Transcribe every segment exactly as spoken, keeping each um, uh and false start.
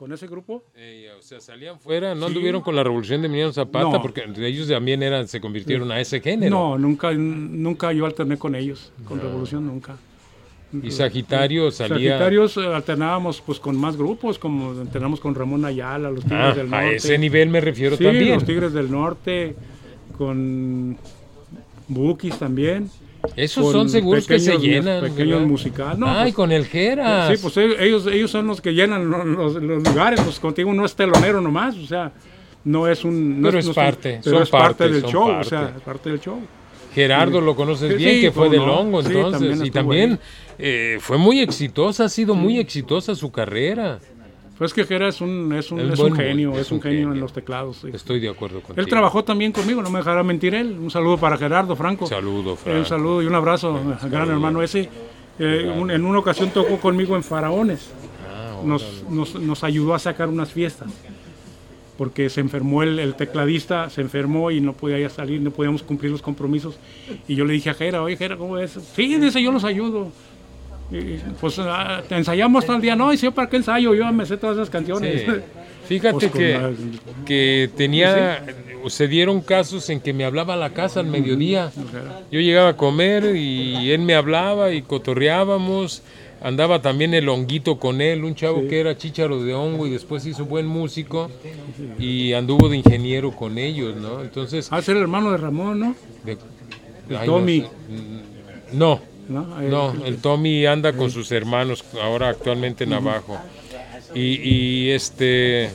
con ese grupo. Eh, o sea, salían fuera, no sí. anduvieron con la revolución de Emiliano Zapata, no. porque ellos también eran, se convirtieron sí. a ese género. No, nunca, nunca yo alterné con ellos, con no. revolución nunca. Y Sagitario salía... Sagitarios alternábamos pues con más grupos, como alternamos con Ramón Ayala, los Tigres ah, del Norte. A ese nivel me refiero sí, también. Los Tigres del Norte, con Bukis también. Esos son seguros que se llenan. Pequeños musicales. No, Ay, pues, con el Geras. Sí, pues ellos, ellos son los que llenan los, los lugares, pues contigo no es telonero nomás, o sea, no es un... No pero es, es no parte, pero son es parte, parte del show, parte. o sea, parte del show. Gerardo lo conoces sí, bien, sí, que fue de no, Longo, sí, entonces, también y también eh, fue muy exitosa, ha sido sí. muy exitosa su carrera. Pues que Gera es un, es un, es un genio, es, es un, un genio, genio en los teclados. Sí. Estoy de acuerdo contigo. Él trabajó también conmigo, no me dejará mentir él. Un saludo para Gerardo Franco. Saludo, Franco. Eh, un saludo y un abrazo al gran saludo. hermano ese. Eh, un, en una ocasión tocó conmigo en Faraones. Ah, nos, nos, nos ayudó a sacar unas fiestas. Porque se enfermó el, el tecladista, se enfermó y no podía salir, no podíamos cumplir los compromisos. Y yo le dije a Gera, oye Gera, ¿cómo es? Sí, dice, yo los ayudo. Y, pues uh, ensayamos todo el día, no, y si yo para qué ensayo, yo me sé todas esas canciones. Sí. Fíjate pues que, la... que tenía, ¿sí? se dieron casos en que me hablaba a la casa al mediodía. Yo llegaba a comer y él me hablaba y cotorreábamos. Andaba también el Honguito con él, un chavo sí. que era chícharo de hongo y después hizo buen músico y anduvo de ingeniero con ellos, ¿no? Entonces... Ah, ser el hermano de Ramón, ¿no? De, ay, Tommy. No, no, no, no, el Tommy anda con sus hermanos, ahora actualmente en Navajo. Y, y este...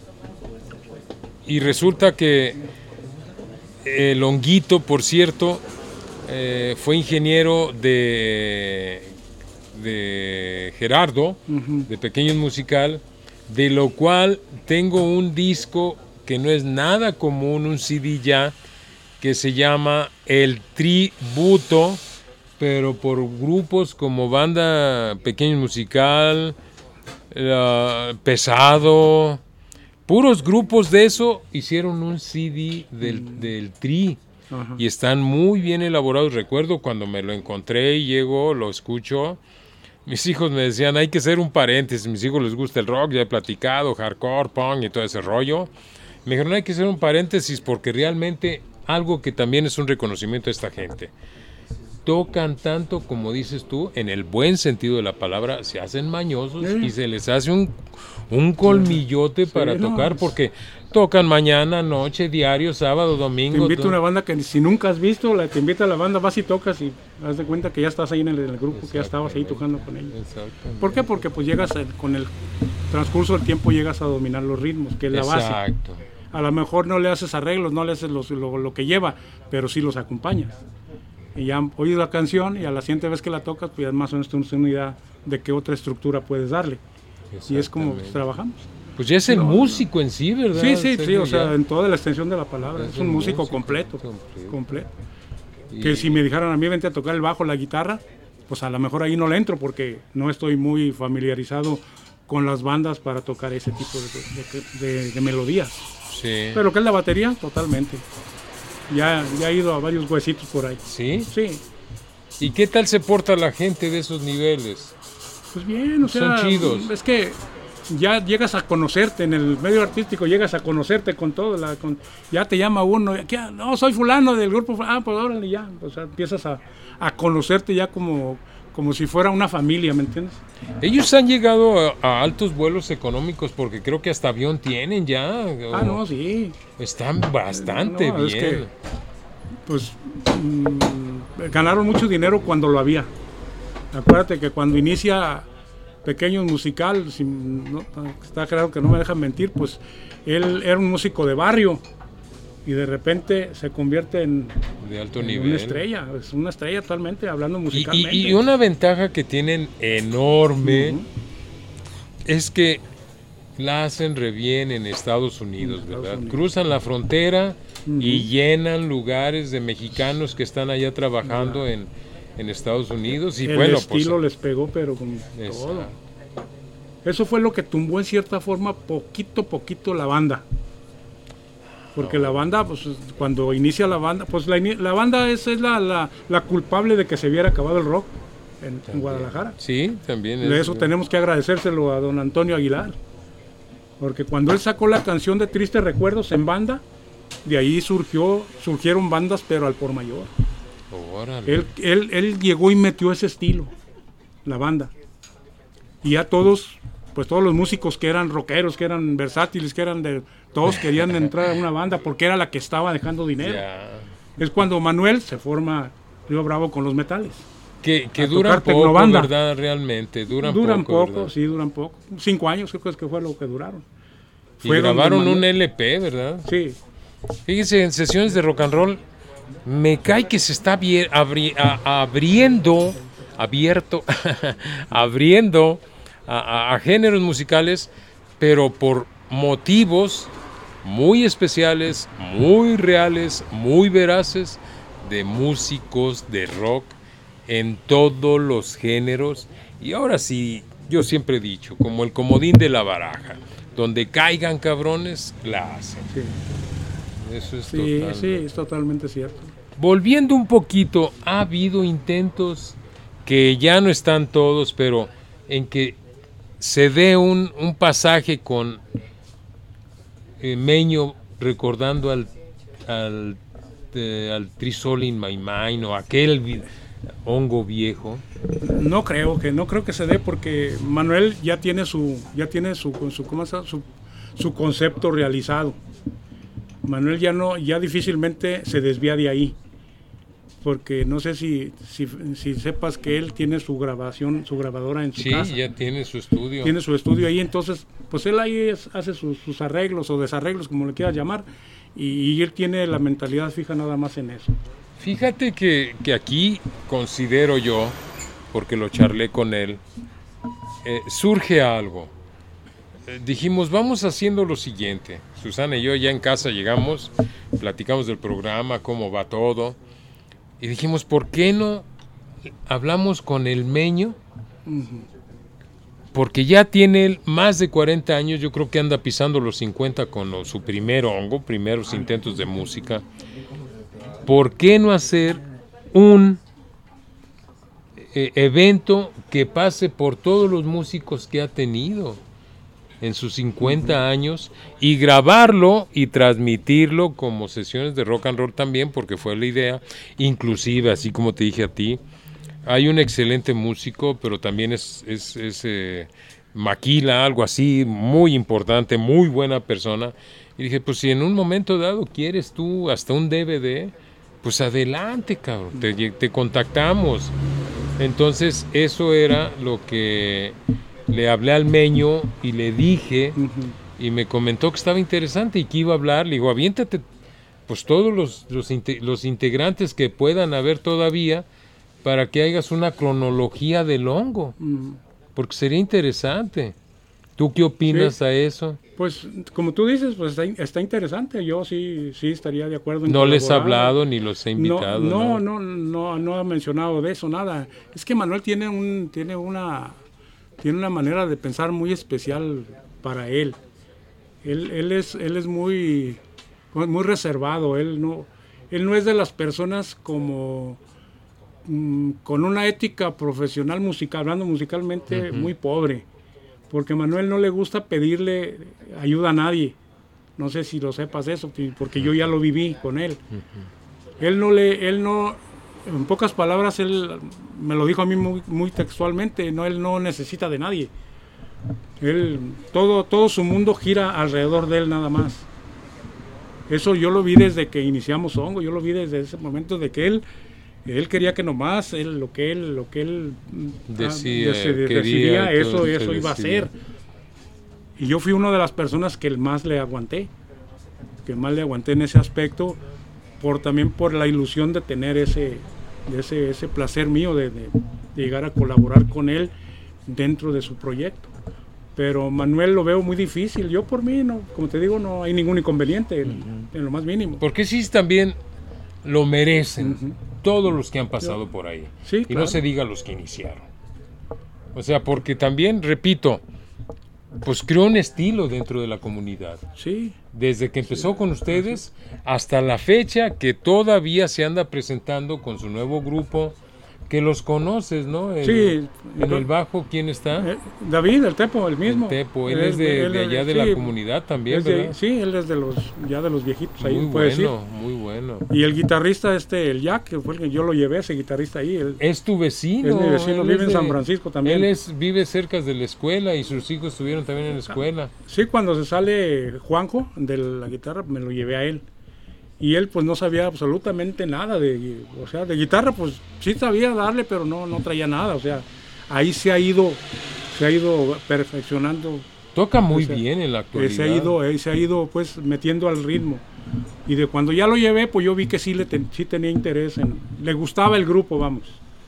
Y resulta que el Honguito, por cierto, eh, fue ingeniero de... de Gerardo, uh-huh. de Pequeños Musical, de lo cual tengo un disco que no es nada común, un C D ya, que se llama El Tributo, pero por grupos como Banda Pequeños Musical, uh, Pesado, puros grupos de eso hicieron un C D del, uh-huh. del Tri. Uh-huh. Y están muy bien elaborados. Recuerdo cuando me lo encontré y llego, lo escucho. Mis hijos me decían, hay que hacer un paréntesis, mis hijos les gusta el rock, ya he platicado, hardcore, punk y todo ese rollo. Me dijeron, hay que hacer un paréntesis porque realmente algo que también es un reconocimiento a esta gente. Tocan tanto, como dices tú, en el buen sentido de la palabra, se hacen mañosos ¿Eh? y se les hace un, un colmillote sí, para no, tocar porque tocan mañana, noche, diario, sábado, domingo. Te invito a una banda que si nunca has visto, la te invita a la banda, vas y tocas y haz de cuenta que ya estás ahí en el, en el grupo, que ya estabas ahí tocando con ellos. ¿Por qué? Porque pues llegas a, con el transcurso del tiempo llegas a dominar los ritmos, que es la base. Exacto. A lo mejor no le haces arreglos, no le haces los, lo, lo que lleva, pero sí los acompañas. Y ya oyes la canción y a la siguiente vez que la tocas, pues ya más o menos tienes una idea de qué otra estructura puedes darle. Y es como pues, trabajamos. Pues ya es el no, músico en sí, ¿verdad? Sí, sí, sí, o sea, en toda la extensión de la palabra. Es, es un músico, músico completo, completo. completo. Y... Que si me dijeran a mí, vente a tocar el bajo, la guitarra, pues a lo mejor ahí no le entro porque no estoy muy familiarizado con las bandas para tocar ese tipo de, de, de, de melodías. Sí. Pero que es la batería, totalmente. Ya, ya he ido a varios huesitos por ahí. ¿Sí? Sí. ¿Y qué tal se porta la gente de esos niveles? Pues bien, o sea, son chidos. Es que ya llegas a conocerte en el medio artístico, llegas a conocerte con todo, la, con, ya te llama uno, ¿qué? No, soy fulano del grupo, ah, pues órale ya, o sea, empiezas a, a conocerte ya como, como si fuera una familia, ¿me entiendes? Ellos han llegado a, a altos vuelos económicos porque creo que hasta avión tienen ya. Ah, no, sí. Están bastante no, no, bien. Es que, pues, mmm, ganaron mucho dinero cuando lo había. Acuérdate que cuando inicia Pequeños Musical, si no, está claro que no me dejan mentir, pues él era un músico de barrio y de repente se convierte en, de alto en nivel. una estrella, es una estrella actualmente, hablando musicalmente. Y, y, y una ventaja que tienen enorme uh-huh. es que la hacen re bien en Estados Unidos, en ¿verdad? Estados Unidos. Cruzan la frontera uh-huh. y llenan lugares de mexicanos que están allá trabajando uh-huh. en en Estados Unidos y el bueno, estilo pues, les pegó pero con esa. todo. Eso fue lo que tumbó en cierta forma poquito poquito la banda. Porque oh. la banda, pues cuando inicia la banda, pues la, la banda es, es la, la, la culpable de que se hubiera acabado el rock en, en Guadalajara. Sí, también. De eso bien. Tenemos que agradecérselo a don Antonio Aguilar. Porque cuando él sacó la canción de Tristes Recuerdos en banda, de ahí surgió, surgieron bandas, pero al por mayor. Órale. Él, él, él llegó y metió ese estilo, la banda. Y ya todos, pues todos los músicos que eran rockeros, que eran versátiles, que eran de... Todos querían entrar a una banda porque era la que estaba dejando dinero. Ya. Es cuando Manuel se forma Río Bravo con los Metales. Que, que A duran tocar poco, tecnobanda. ¿verdad? Realmente, duran, Duran poco, poco, ¿verdad? sí, duran poco. Cinco años creo que es que fue lo que duraron. Y Fueron grabaron de un Manuel. L P, ¿verdad? Sí, Fíjense, en sesiones de rock and roll, me cae que se está abri- abri- a- abriendo, abierto, abriendo a, a- a géneros musicales, pero por motivos muy especiales, muy reales, muy veraces, de músicos de rock en todos los géneros. Y ahora sí, yo siempre he dicho, como el comodín de la baraja, donde caigan cabrones, la hacen. sí, Eso es sí, total. sí, es totalmente cierto. Volviendo un poquito, ha habido intentos que ya no están todos, pero en que se dé un, un pasaje con eh, Meño recordando al, al, eh, al Trisol in My Mind o aquel vi- hongo viejo. No creo que, no creo que se dé porque Manuel ya tiene su, ya tiene su, su, ¿cómo se llama? su, su concepto realizado. Manuel ya no, ya difícilmente se desvía de ahí, porque no sé si, si, si sepas que él tiene su grabación, su grabadora en su Sí, casa, ya tiene su estudio. tiene su estudio ahí, entonces, pues él ahí es- hace sus, sus arreglos o desarreglos, como le quieras llamar, y, y él tiene la mentalidad fija nada más en eso. Fíjate que, que aquí considero yo, porque lo charlé con él, eh, surge algo. Eh, dijimos, vamos haciendo lo siguiente. Susana y yo ya en casa llegamos, platicamos del programa, cómo va todo, y dijimos, ¿por qué no hablamos con el Meño? Porque ya tiene él más de cuarenta años, yo creo que anda pisando los cincuenta con lo- su primer hongo, primeros intentos de música. ¿Por qué no hacer un eh, evento que pase por todos los músicos que ha tenido en sus cincuenta años y grabarlo y transmitirlo como sesiones de rock and roll también, porque fue la idea? Inclusive, así como te dije a ti, hay un excelente músico, pero también es, es, es eh, maquila, algo así, muy importante, muy buena persona. Y dije, pues si en un momento dado quieres tú hasta un D V D, pues adelante, cabrón, te, te contactamos. Entonces eso era lo que le hablé al Meño y le dije, Ujú. y me comentó que estaba interesante y que iba a hablar. Le digo, aviéntate pues todos los, los, inte- los integrantes que puedan haber todavía para que hagas una cronología del hongo, Mm. porque sería interesante. ¿Tú qué opinas Sí. a eso? Pues como tú dices, pues está, está interesante, yo sí, sí estaría de acuerdo en No les ha colaborar. hablado ni los he invitado. No, no, no, no, no ha mencionado de eso nada. Es que Manuel tiene un, tiene una, tiene una manera de pensar muy especial para él. Él, él es, él es muy, muy reservado. Él no, él no es de las personas como mm, con una ética profesional musical, hablando musicalmente, muy pobre. Porque a Manuel no le gusta pedirle ayuda a nadie. No sé si lo sepas eso, porque yo ya lo viví con él. Él no le, él no, en pocas palabras, él me lo dijo a mí muy, muy textualmente, no, él no necesita de nadie. Él, todo, todo su mundo gira alrededor de él nada más. Eso yo lo vi desde que iniciamos Hongo, yo lo vi desde ese momento de que él, él quería que nomás, él, lo que él, lo que él Decía, ah, dec- quería, decidía, eso, entonces eso iba a decidía. ser. Y yo fui una de las personas que más le aguanté, que más le aguanté en ese aspecto, por también por la ilusión de tener ese, de ese, ese placer mío de, de- de llegar a colaborar con él dentro de su proyecto. Pero Manuel lo veo muy difícil. Yo por mí, no, como te digo, no hay ningún inconveniente en, en lo más mínimo. Porque sí también lo merecen Ujú. todos los que han pasado por ahí. Sí, y claro. no se diga los que iniciaron. O sea, porque también, repito, pues creó un estilo dentro de la comunidad. Sí, Desde que empezó con ustedes hasta la fecha que todavía se anda presentando con su nuevo grupo, que los conoces, ¿no? El, sí. En el bajo, ¿quién está? Eh, David, el Tepo, el mismo. El Tepo, él, él es de, él, de allá de sí, la comunidad también, de, ¿verdad? Sí, él es de los, ya de los viejitos ahí, muy puede bueno, decir. Muy bueno. Y el guitarrista este, el Jack, que fue el que yo lo llevé, ese guitarrista ahí. Él, es tu vecino. Es mi vecino, él vive en de, San Francisco también. Él es, vive cerca de la escuela y sus hijos estuvieron también en la escuela. Sí, cuando se sale Juanjo de la guitarra, me lo llevé a él. Y él pues no sabía absolutamente nada de, o sea, de guitarra, pues sí sabía darle, pero no, no traía nada, o sea, ahí se ha ido, se ha ido perfeccionando. Toca muy o sea, bien en la actualidad. Se ha ido, eh, se ha ido pues metiendo al ritmo. Y de cuando ya lo llevé, pues yo vi que sí, le ten, sí tenía interés, en, le gustaba el grupo, vamos.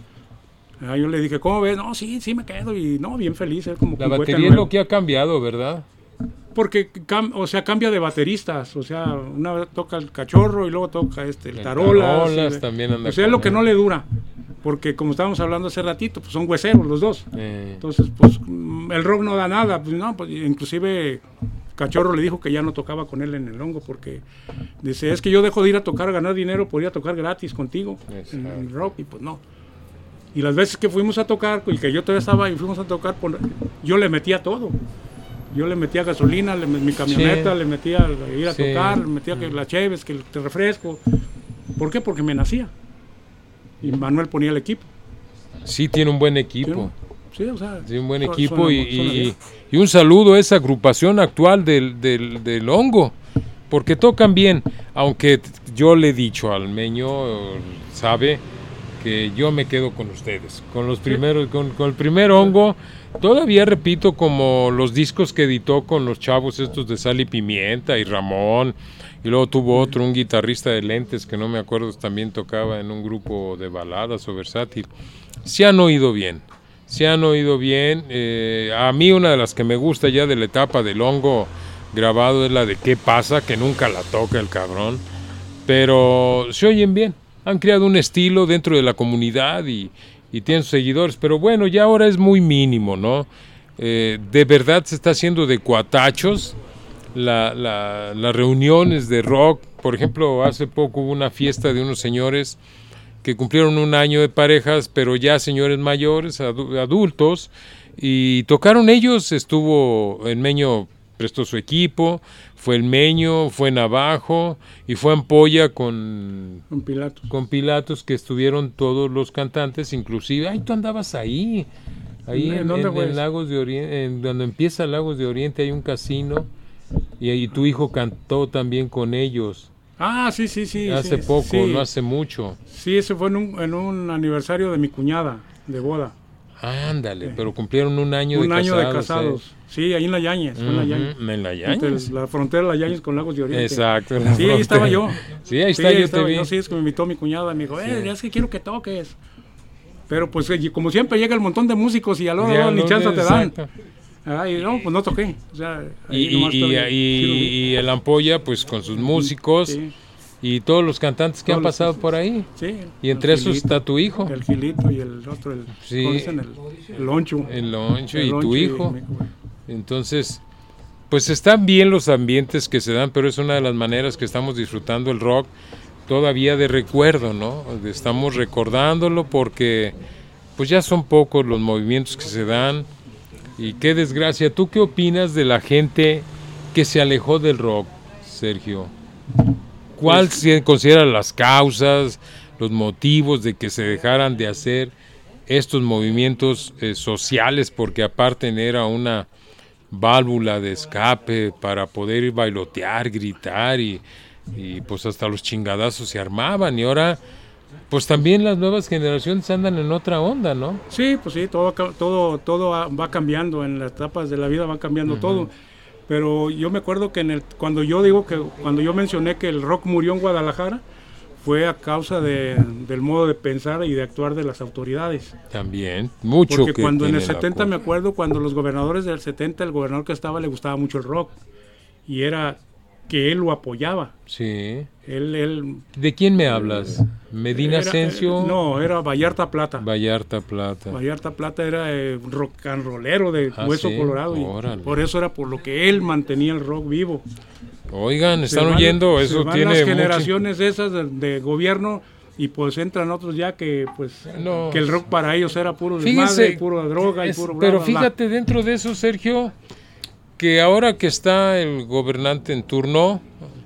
Ah, yo le dije, ¿cómo ves? No, sí, sí me quedo, y no, bien feliz. Él como la batería es lo que ha cambiado, ¿verdad? Porque, cam, o sea, cambia de bateristas, o sea, una vez toca el Cachorro y luego toca este, el, el Tarolas. Tarolas y, también anda o sea, es lo que no le dura, porque como estábamos hablando hace ratito, pues son hueseros los dos. Eh. Entonces, pues, el rock no da nada, pues no, pues inclusive Cachorro le dijo que ya no tocaba con él en el hongo, porque dice, es que yo dejo de ir a tocar a ganar dinero, podría tocar gratis contigo en el rock, y pues no. Y las veces que fuimos a tocar, y que yo todavía estaba y fuimos a tocar, pues, yo le metía todo. Yo le metía gasolina, le, mi camioneta, sí. le metía ir a sí. tocar, le metía que la cheves, que el refresco. ¿Por qué? Porque me nacía. Y Manuel ponía el equipo. Sí, tiene un buen equipo. Sí, o sea, tiene un buen equipo suena, y, suena y, y un saludo a esa agrupación actual del, del, del hongo, porque tocan bien, aunque yo le he dicho al Meño, sabe que yo me quedo con ustedes, con los primeros, con, con el primer hongo. Todavía repito, como los discos que editó con los chavos estos de Sal y Pimienta y Ramón, y luego tuvo otro, un guitarrista de lentes que no me acuerdo, también tocaba en un grupo de baladas o versátil. Se han oído bien, se han oído bien. Eh, a mí una de las que me gusta ya de la etapa del hongo grabado es la de ¿Qué pasa? Que nunca la toca el cabrón, pero se oyen bien, han creado un estilo dentro de la comunidad y y tienen sus seguidores, pero bueno, ya ahora es muy mínimo, ¿no? Eh, de verdad se está haciendo de cuatachos la, la, las reuniones de rock. Por ejemplo, hace poco hubo una fiesta de unos señores que cumplieron un año de parejas, pero ya señores mayores, adultos, y tocaron ellos. Estuvo el Meño, prestó su equipo, fue el Meño, fue Navajo y fue Ampolla con, con Pilatos. Con Pilatos, que estuvieron todos los cantantes, inclusive. Ay, tú andabas ahí, ahí en, en, en Lagos de Oriente, en donde empieza Lagos de Oriente hay un casino y, y tu hijo cantó también con ellos. Ah, sí, sí, sí. Hace sí, poco, sí. no hace mucho. Sí, ese fue en un, en un aniversario de mi cuñada, de boda. Ándale, sí. Pero cumplieron un año un de casados. Un año de casados. ¿eh? Sí, ahí en la Yañez. Uh-huh. En la Yañez. En la Yañez. La frontera de la Yañez con Lagos de Oriente. Exacto. Sí, frontera. Ahí estaba yo. Sí, ahí está, sí, yo estaba te vi. Yo, sí, es que me invitó mi cuñada, me dijo, eh, sí. es que quiero que toques. Pero pues como siempre llega el montón de músicos y a lo mejor ni chance te dan. Ah, y no, pues no toqué. O sea, y, y, y, y, y el Ampolla, pues con sus músicos. Sí. Y todos los cantantes que todos han pasado por ahí. Sí. Y entre esos está tu hijo. El Gilito y el otro, el, sí. dicen? El, el Loncho. El Loncho el y Loncho tu hijo. Y Entonces, pues están bien los ambientes que se dan, pero es una de las maneras que estamos disfrutando el rock todavía de recuerdo, ¿no? Estamos recordándolo porque pues ya son pocos los movimientos que se dan. Y qué desgracia. ¿Tú qué opinas de la gente que se alejó del rock, Sergio? ¿Cuál pues, se considera las causas, los motivos de que se dejaran de hacer estos movimientos eh, sociales? Porque aparte era una válvula de escape para poder ir bailotear, gritar y, y pues hasta los chingadazos se armaban. Y ahora pues también las nuevas generaciones andan en otra onda, ¿no? Sí, pues sí, todo, todo, todo va cambiando, en las etapas de la vida va cambiando uh-huh. todo. Pero yo me acuerdo que en el, cuando yo digo que cuando yo mencioné que el rock murió en Guadalajara, fue a causa de, del modo de pensar y de actuar de las autoridades. También, mucho. Porque que cuando en el setenta, me acuerdo, cuando los gobernadores del setenta, el gobernador que estaba le gustaba mucho el rock. Y era que él lo apoyaba. Sí. Él, él, ¿De quién me hablas? ¿Medina era, Asensio? No, era Vallarta Plata. Vallarta Plata. Vallarta Plata era eh, rock and rollero de ah, Hueso ¿sí? Colorado. Y por eso era por lo que él mantenía el rock vivo. Oigan, están se oyendo, van, eso se van tiene las generaciones mucho... esas de, de gobierno, y pues entran otros ya que pues no. que el rock para ellos era puro desmadre, pura droga es, y puro bla, pero bla, fíjate bla. Dentro de eso, Sergio, que ahora que está el gobernante en turno,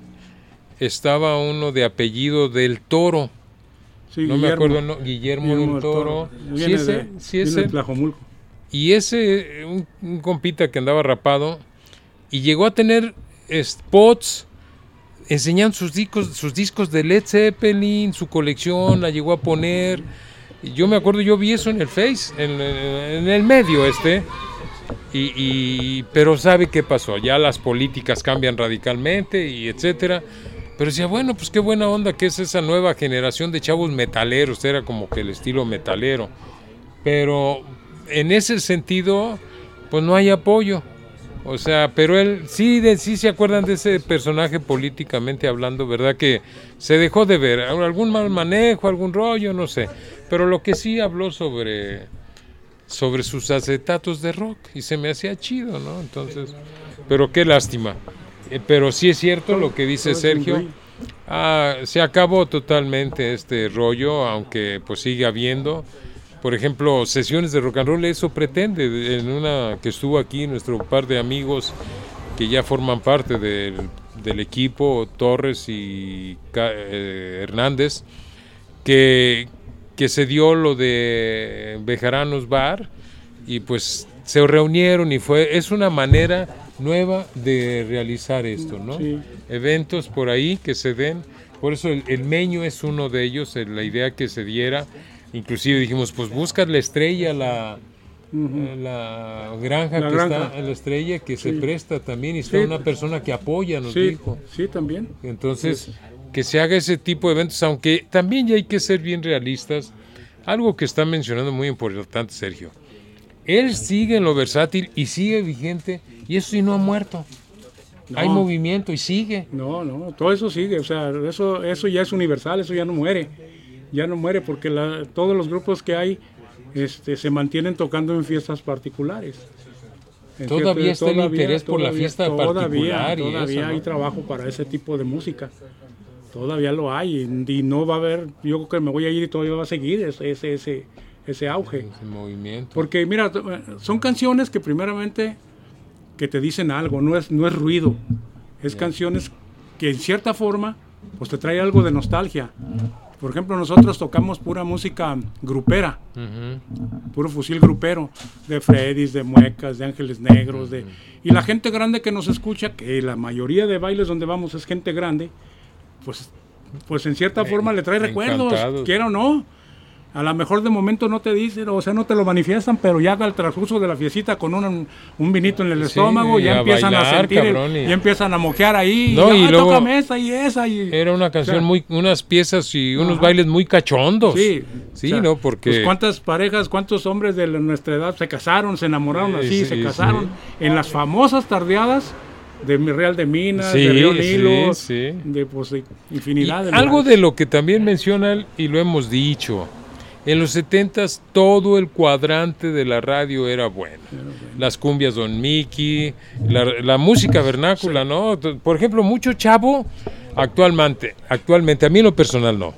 estaba uno de apellido del Toro. Sí, no Guillermo, me acuerdo, no, Guillermo, Guillermo del Toro. Toro. Sí, ese, de, sí, ese. De Tlajomulco. Y ese, un, un compita que andaba rapado y llegó a tener spots enseñando sus discos, sus discos de Led Zeppelin, su colección, la llegó a poner. Y yo me acuerdo, yo vi eso en el Face, en, en el medio este. Y, y pero sabe qué pasó, ya las políticas cambian radicalmente y etcétera. Pero decía, bueno, pues qué buena onda que es esa nueva generación de chavos metaleros, era como que el estilo metalero. Pero en ese sentido, pues no hay apoyo. O sea, pero él sí, de, sí se acuerdan de ese personaje políticamente hablando, ¿verdad? Que se dejó de ver, algún mal manejo, algún rollo, no sé. Pero lo que sí habló sobre, sobre sus acetatos de rock y se me hacía chido, ¿no? Entonces, pero qué lástima. Eh, pero sí es cierto lo que dice Sergio. Ah, se acabó totalmente este rollo, aunque pues sigue habiendo. Por ejemplo, sesiones de rock and roll, eso pretende. En una que estuvo aquí, nuestro par de amigos que ya forman parte del, del equipo, Torres y eh, Hernández, que, que se dio lo de Bejaranos Bar, y pues se reunieron y fue, es una manera nueva de realizar esto, ¿no? Sí. Eventos por ahí que se den, por eso el, el Meño es uno de ellos, la idea que se diera. Inclusive dijimos, pues buscas la estrella, la, uh-huh. la granja la que granja. está en la estrella, que sí. se presta también, y está sí. una persona que apoya, nos sí. dijo. Sí, también. Entonces, sí. que se haga ese tipo de eventos, aunque también ya hay que ser bien realistas. Algo que está mencionando muy importante, Sergio. Él sigue en lo versátil y sigue vigente, y eso sí no ha muerto. No. Hay movimiento y sigue. No, no, todo eso sigue, o sea, eso, eso ya es universal, eso ya no muere. Ya no muere porque la, todos los grupos que hay este, se mantienen tocando en fiestas particulares. En todavía está todavía, el interés por todavía, la fiesta todavía, particular. Todavía, todavía eso, hay ¿no? trabajo para ese tipo de música. Todavía lo hay y, y no va a haber, yo creo que me voy a ir y todavía va a seguir ese, ese, ese, ese auge. Ese movimiento. Porque mira, son canciones que primeramente que te dicen algo, no es, no es ruido. Es yeah. canciones que en cierta forma pues te trae algo de nostalgia. Por ejemplo, nosotros tocamos pura música grupera, uh-huh. puro fusil grupero, de Freddys, de Muecas, de Ángeles Negros, de, y la gente grande que nos escucha, que la mayoría de bailes donde vamos es gente grande, pues, pues en cierta forma le trae recuerdos, quiera o no. A lo mejor de momento no te dicen, o sea, no te lo manifiestan, pero ya al transcurso de la fiestita con un, un vinito en el sí, estómago, ya a empiezan bailar, a sentir, el, y... ya empiezan a moquear ahí, no, y, y luego tócame esa y esa. Y, era una canción, o sea, muy, unas piezas y unos ajá. bailes muy cachondos. Sí, sí, o sea, ¿no? Porque... Pues cuántas parejas, cuántos hombres de nuestra edad se casaron, se enamoraron así, sí, se casaron sí. en las famosas tardeadas de Real de Minas, sí, de Río Nilo, sí, sí. de pues, de infinidad y de algo lugares. De lo que también menciona, y lo hemos dicho, en los setentas todo el cuadrante de la radio era bueno. Era bueno. Las cumbias Don Mickey, la, la música vernácula, sí. ¿no? Por ejemplo, mucho chavo actualmente, actualmente, a mí en lo personal no,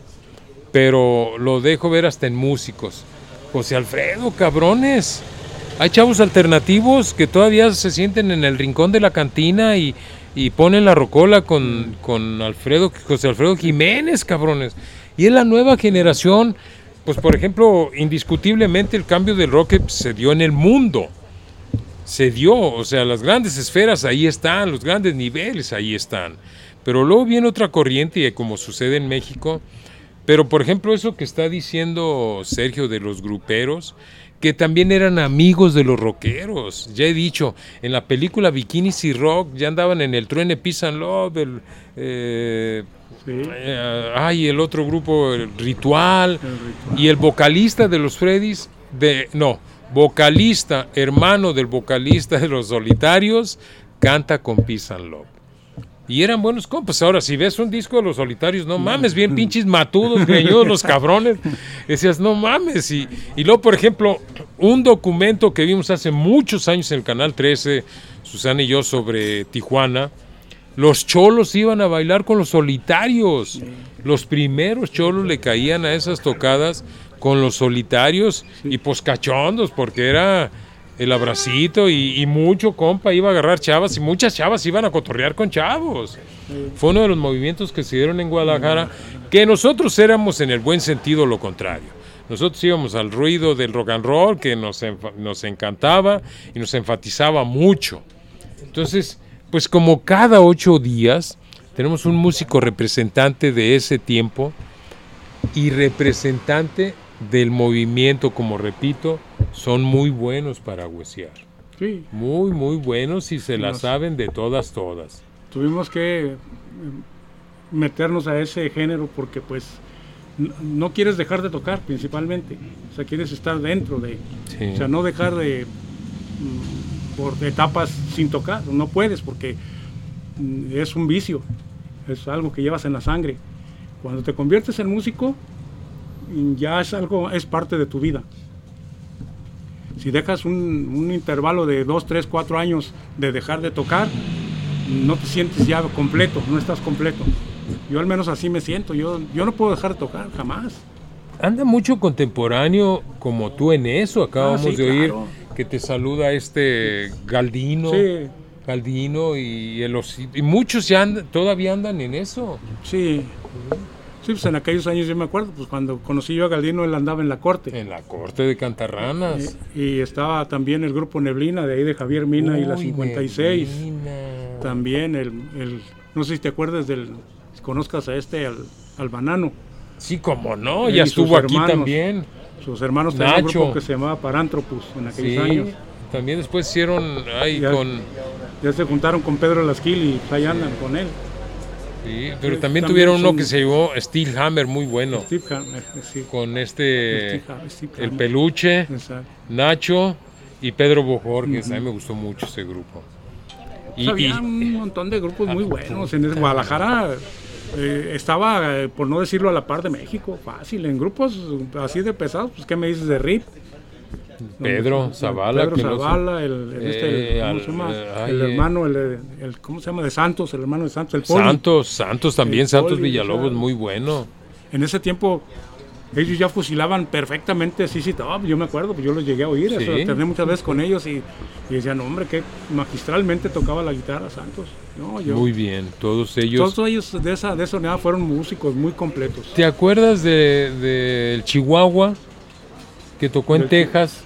pero lo dejo ver hasta en músicos. José Alfredo, cabrones. Hay chavos alternativos que todavía se sienten en el rincón de la cantina y, y ponen la rocola con, con Alfredo, José Alfredo Jiménez, cabrones. Y es la nueva generación. Pues por ejemplo, indiscutiblemente el cambio del rock se dio en el mundo, se dio, o sea, las grandes esferas ahí están, los grandes niveles ahí están, pero luego viene otra corriente, como sucede en México, pero por ejemplo eso que está diciendo Sergio de los gruperos, que también eran amigos de los rockeros, ya he dicho, en la película Bikinis y Rock ya andaban en el Truene Peace and Love, el... Eh, Sí. Eh, ay, el otro grupo, el Ritual, el Ritual, y el vocalista de los Freddys, de, no, vocalista, hermano del vocalista de los Solitarios, canta con Peace and Love. Y eran buenos compas. Ahora, si ves un disco de los Solitarios, no mames, bien pinches matudos, greñudos los cabrones. Decías, no mames. Y, y luego, por ejemplo, un documento que vimos hace muchos años en el Canal trece, Susana y yo, sobre Tijuana, Los cholos iban a bailar con los solitarios. Sí. Los primeros cholos le caían a esas tocadas con los solitarios, sí. Y pues cachondos, porque era el abracito y, y mucho compa iba a agarrar chavas y muchas chavas iban a cotorrear con chavos. Sí. Fue uno de los movimientos que se dieron en Guadalajara, que nosotros éramos en el buen sentido lo contrario. Nosotros íbamos al ruido del rock and roll, que nos, nos encantaba y nos enfatizaba mucho. Entonces, pues como cada ocho días tenemos un músico representante de ese tiempo y representante del movimiento, como repito, son muy buenos para huesear. Sí. Muy, muy buenos y se la saben de todas, todas. Tuvimos que meternos a ese género porque pues no quieres dejar de tocar principalmente, o sea, quieres estar dentro de, sí. O sea, no dejar de por etapas sin tocar, no puedes porque es un vicio, es algo que llevas en la sangre. Cuando te conviertes en músico, ya es algo, es parte de tu vida. Si dejas un, un intervalo de dos, tres, cuatro años de dejar de tocar, no te sientes ya completo, no estás completo. Yo al menos así me siento, yo, yo no puedo dejar de tocar, jamás. Anda mucho contemporáneo como tú en eso, acabamos ah, sí, de oír claro. Que te saluda este Galdino, sí. Galdino y, el, y muchos ya andan, todavía andan en eso. Sí, sí, pues en aquellos años yo me acuerdo, pues cuando conocí yo a Galdino él andaba en la corte. En la corte de Cantarranas. Y, y estaba también el grupo Neblina de ahí de Javier Mina. Uy, y la cincuenta y seis. Neblina. También el, el, no sé si te acuerdas del, si conozcas a este, al, al Banano. Sí, como no, ya estuvo aquí hermanos, también. Sus hermanos tenían un grupo que se llamaba Parántropos en aquellos sí, años. También después hicieron ahí ya, con... Ya se juntaron con Pedro Lasquil y ahí andan con él. Sí, pero sí, también tuvieron uno son... que se llevó Steve Hammer, muy bueno. Steve Hammer, sí. Con este, Steve, Steve el Peluche, exacto. Nacho y Pedro Bojorges. Uh-huh. A mí me gustó mucho ese grupo. Y, pues había y, un montón de grupos muy buenos. En Guadalajara eh, estaba, eh, por no decirlo, a la par de México, fácil. En grupos así de pesados, pues ¿qué me dices de R I P? Pedro Zavala, Pedro Zavala, el, el, este, eh, ¿cómo se llama? Ay, el hermano, el, el, ¿cómo se llama? De Santos, el hermano de Santos, el Poli. Santos, Santos también, el Santos Poli, Villalobos, o sea, muy bueno. En ese tiempo ellos ya fusilaban perfectamente C C Top, yo me acuerdo, pues yo los llegué a oír, ¿sí? Eso, terminé muchas veces con ellos y, y decían, hombre, que magistralmente tocaba la guitarra Santos. No, yo, muy bien, todos ellos. Todos ellos de esa, de esa unidad fueron músicos muy completos. ¿Te acuerdas de, de el Chihuahua? Que tocó en Texas,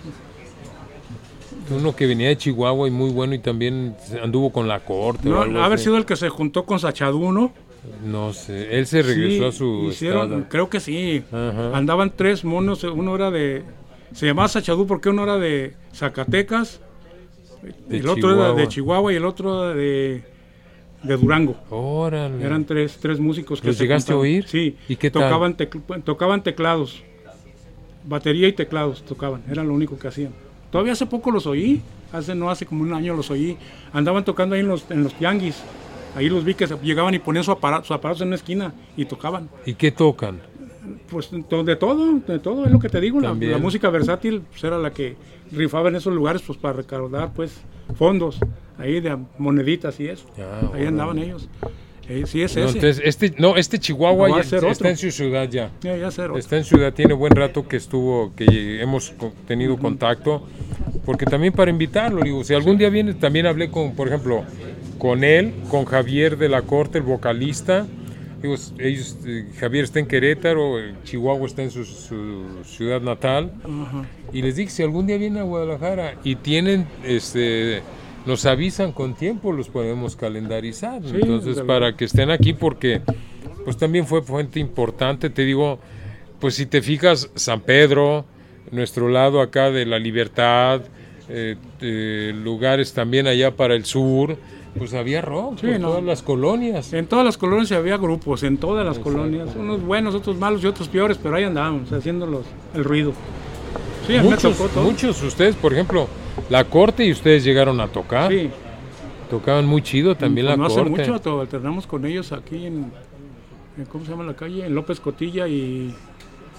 uno que venía de Chihuahua y muy bueno y también anduvo con la corte. No, o haber sido el que se juntó con Sachadú, ¿no? No sé, él se regresó sí, a su hicieron, estado. Creo que sí. Ajá. Andaban tres monos, uno era de, se llamaba Sachadú porque uno era de Zacatecas, de el Chihuahua. Otro era de Chihuahua y el otro era de, de Durango. Órale. Eran tres, tres músicos que ¿los se llegaste juntaban. a oír? Sí. ¿Y qué tocaban tal? Tecl- tocaban teclados. Batería y teclados tocaban, era lo único que hacían. Todavía hace poco los oí, hace no hace como un año los oí. Andaban tocando ahí en los, en los tianguis. Ahí los vi que llegaban y ponían su aparato, sus aparatos en una esquina y tocaban. ¿Y qué tocan? Pues de todo, de todo, es lo que te digo. La, la música versátil pues, era la que rifaba en esos lugares pues para recaudar pues fondos ahí de moneditas y eso. Ah, ahí bueno. Andaban ellos. Eh, sí, es no, ese. Entonces, este, no, este Chihuahua no, ya está otro. En su ciudad ya. Ya, ya ser otro. Está en ciudad, tiene buen rato que estuvo, que hemos tenido uh-huh. contacto, porque también para invitarlo, digo, si algún día viene, también hablé con, por ejemplo, con él, con Javier de la Corte, el vocalista. Digo, ellos, eh, Javier está en Querétaro, Chihuahua está en su, su ciudad natal, uh-huh. y les dije, si algún día viene a Guadalajara y tienen, este... nos avisan con tiempo, los podemos calendarizar, sí, entonces para que estén aquí porque pues también fue fuente importante, te digo, pues si te fijas, San Pedro, nuestro lado acá de la Libertad, eh, eh, lugares también allá para el sur, pues había rock, sí, en no. todas las colonias. En todas las colonias había grupos, en todas las Exacto. colonias, unos buenos, otros malos y otros peores, pero ahí andábamos haciéndolos el ruido. Sí, muchos, muchos, ustedes, por ejemplo, la Corte y ustedes llegaron a tocar. Sí. Tocaban muy chido también pues la no Corte. No hace mucho, alternamos con ellos aquí en, en, ¿cómo se llama la calle? En López Cotilla y,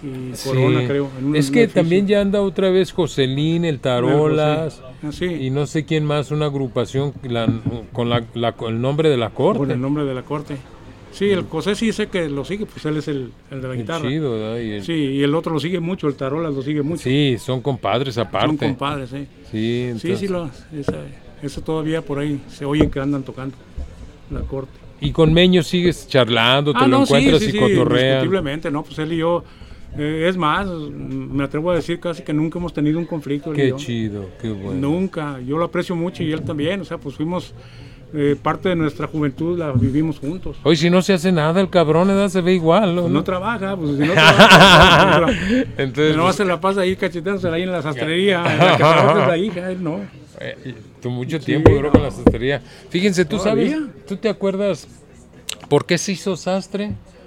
y Corona, sí. creo. En un, es que también ya anda otra vez Joselín, el Tarolas, ah, sí. y no sé quién más, una agrupación la, con, la, la, con el nombre de la corte. Con el nombre de la corte. Sí, el José sí sé que lo sigue, pues él es el, el de la guitarra. Chido, ¿verdad? Y el... Sí, y el otro lo sigue mucho, el Tarolas lo sigue mucho. Sí, son compadres aparte. Son compadres, sí. Sí, entonces... sí, sí lo, esa, eso todavía por ahí se oyen que andan tocando la corte. Y con Meño sigues charlando, te ah, lo no, encuentras sí, sí, y sí, cotorrean. Indiscutiblemente, ¿no? Pues él y yo, eh, es más, me atrevo a decir casi que nunca hemos tenido un conflicto. Qué él y yo. chido, qué bueno. Nunca, yo lo aprecio mucho y él también, o sea, pues fuimos... Eh, parte de nuestra juventud la vivimos juntos. Hoy si no se hace nada, el cabrón edad se ve igual, ¿no? Pues no trabaja, pues si no trabaja, pues, entonces no pues, se la pasa ahí cachetándose ahí en la sastrería, en la que trabaja la hija, él no. Eh, tú mucho tiempo sí, duró no. con la sastrería. Fíjense, ¿tú ¿Todavía? sabes, tú te acuerdas por qué se hizo sastre?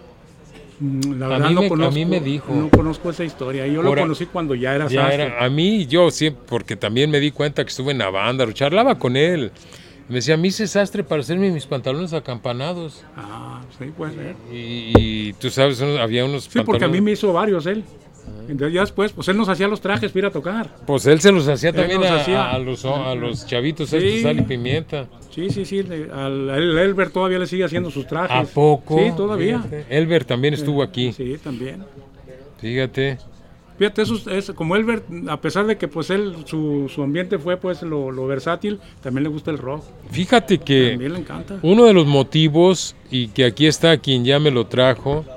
La verdad, a, mí no me, conozco, a mí me dijo. No conozco esa historia. Yo por lo conocí cuando ya era ya sastre. Era, a mí, yo siempre, porque también me di cuenta que estuve en Avándaro, charlaba con él. Me decía, me hice sastre para hacerme mis pantalones acampanados. Ah, sí, puede ser. Y, y tú sabes, había unos sí, pantalones... porque a mí me hizo varios él. Entonces ya después, pues él nos hacía los trajes para ir a tocar. Pues él se los hacía él también a, hacía. A, los, a los chavitos sí. estos, sal y pimienta. Sí, sí, sí. Al, al Elber todavía le sigue haciendo sus trajes. ¿A poco? Sí, todavía. Fíjate. Elber también estuvo aquí. Sí, también. Fíjate. Fíjate, eso es como Elber, a pesar de que pues él, su, su ambiente fue pues lo, lo versátil, también le gusta el rock. Fíjate que también le encanta. Uno de los motivos, y que aquí está quien ya me lo trajo,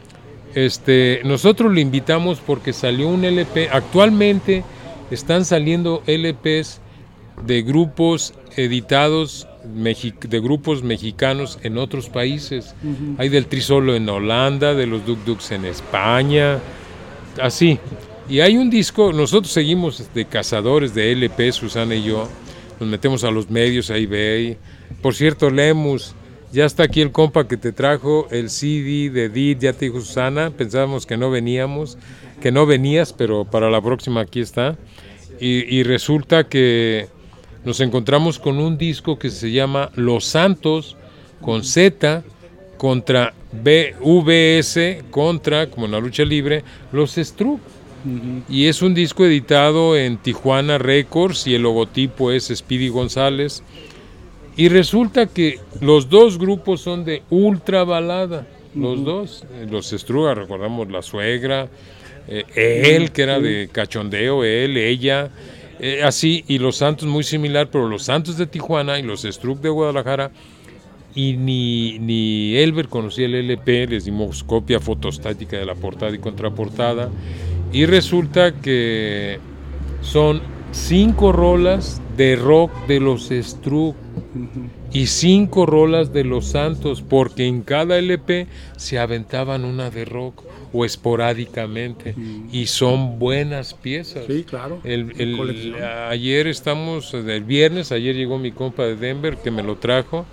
este, nosotros lo invitamos porque salió un L P, actualmente están saliendo L Ps de grupos editados de grupos mexicanos en otros países. Uh-huh. Hay del Trisolo en Holanda, de los Duk Duks en España, así. Y hay un disco, nosotros seguimos de cazadores de L P, Susana y yo, nos metemos a los medios, a eBay. Por cierto, Lemus, ya está aquí el compa que te trajo el C D de Edith, ya te dijo Susana, pensábamos que no veníamos, que no venías, pero para la próxima aquí está. Y, y resulta que nos encontramos con un disco que se llama Los Santos, con Z, contra B V S, contra, como en la lucha libre, los Struck. Uh-huh. Y es un disco editado en Tijuana Records y el logotipo es Speedy González. Y resulta que los dos grupos son de ultra balada, los uh-huh. dos. Los Struck, recordamos La Suegra, eh, él, que era de cachondeo, él, ella, eh, así, y Los Santos muy similar, pero Los Santos de Tijuana y los Struck de Guadalajara. Y ni, ni Elber conocía el L P, les dimos copia fotostática de la portada y contraportada. Y resulta que son cinco rolas de rock de los Struck uh-huh. y cinco rolas de los Santos, porque en cada L P se aventaban una de rock o esporádicamente, uh-huh. y son buenas piezas. Sí, claro. El, el, ayer estamos, el viernes, ayer llegó mi compa de Denver que me lo trajo.